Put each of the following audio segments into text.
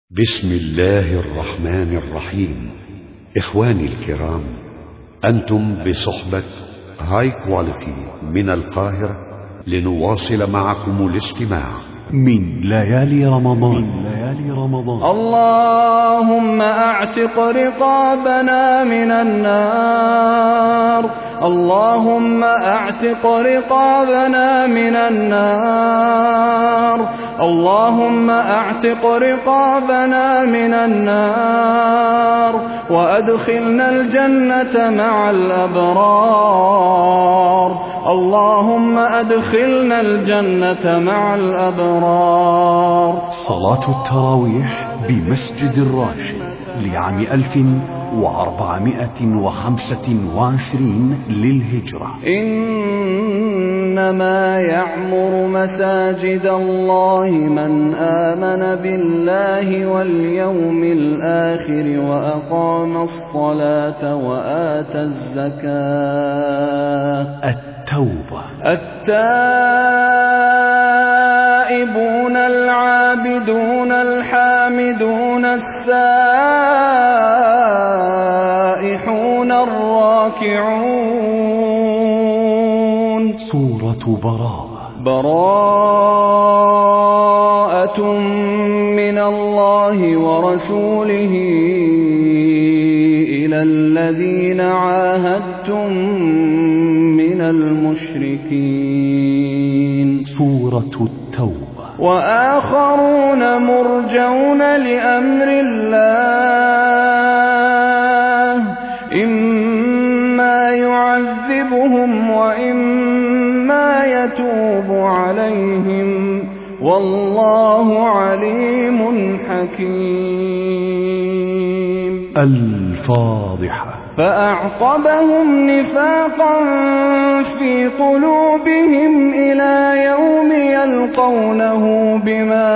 بسم الله الرحمن الرحيم. إخواني الكرام، أنتم بصحبة هاي كواليتي من القاهرة لنواصل معكم الاستماع من ليالي رمضان. اللهم أعتق رقابنا من النار، اللهم أعتق رقابنا من النار، اللهم أعتق رقابنا من النار، وأدخلنا الجنة مع الأبرار، اللهم أدخلنا الجنة مع الأبرار. صلاة التراويح بمسجد الراشد لعام 1425 للهجرة. إنما يعمر مساجد الله من آمن بالله واليوم الآخر وأقام الصلاة وآتى الزكاة. التوبة. التائبون العابدون الحامدون السائحون الراكعون. سورة براءة من الله ورسوله إلى الذين عاهدتم من المشركين. سورة التوبة. وآخرون مرجون لأمر الله، إما يعذبهم وإما يتوب عليهم، والله عليم حكيم. الفاضحة. فأعقبهم نفاقا في قلوبهم إلى يوم يلقونه بما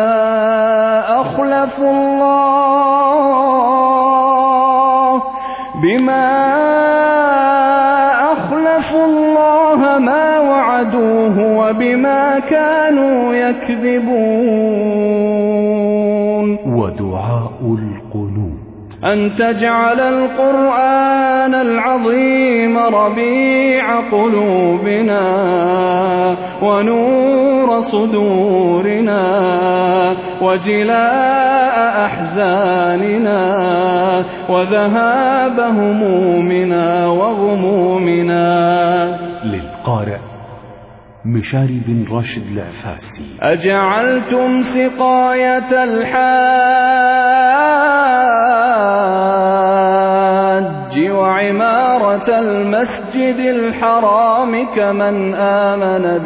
أخلفوا الله ما وعدوه وبما كانوا يكذبون. ودعاء القنوت. أن تجعل القرآن العظيم ربيع قلوبنا ونور صدورنا وجلاء أحزاننا وذهاب همومنا وغمومنا. للقارئ مشاري بن راشد العفاسي. أجعلتم سقاية الحاج وعمارة المسجد الحرام كمن آمن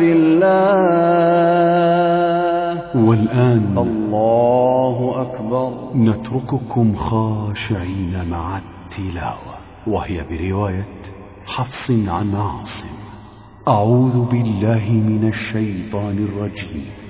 بالله. والآن الله أكبر. نترككم خاشعين مع التلاوة، وهي برواية حفص عن عاصم. أعوذ بالله من الشيطان الرجيم.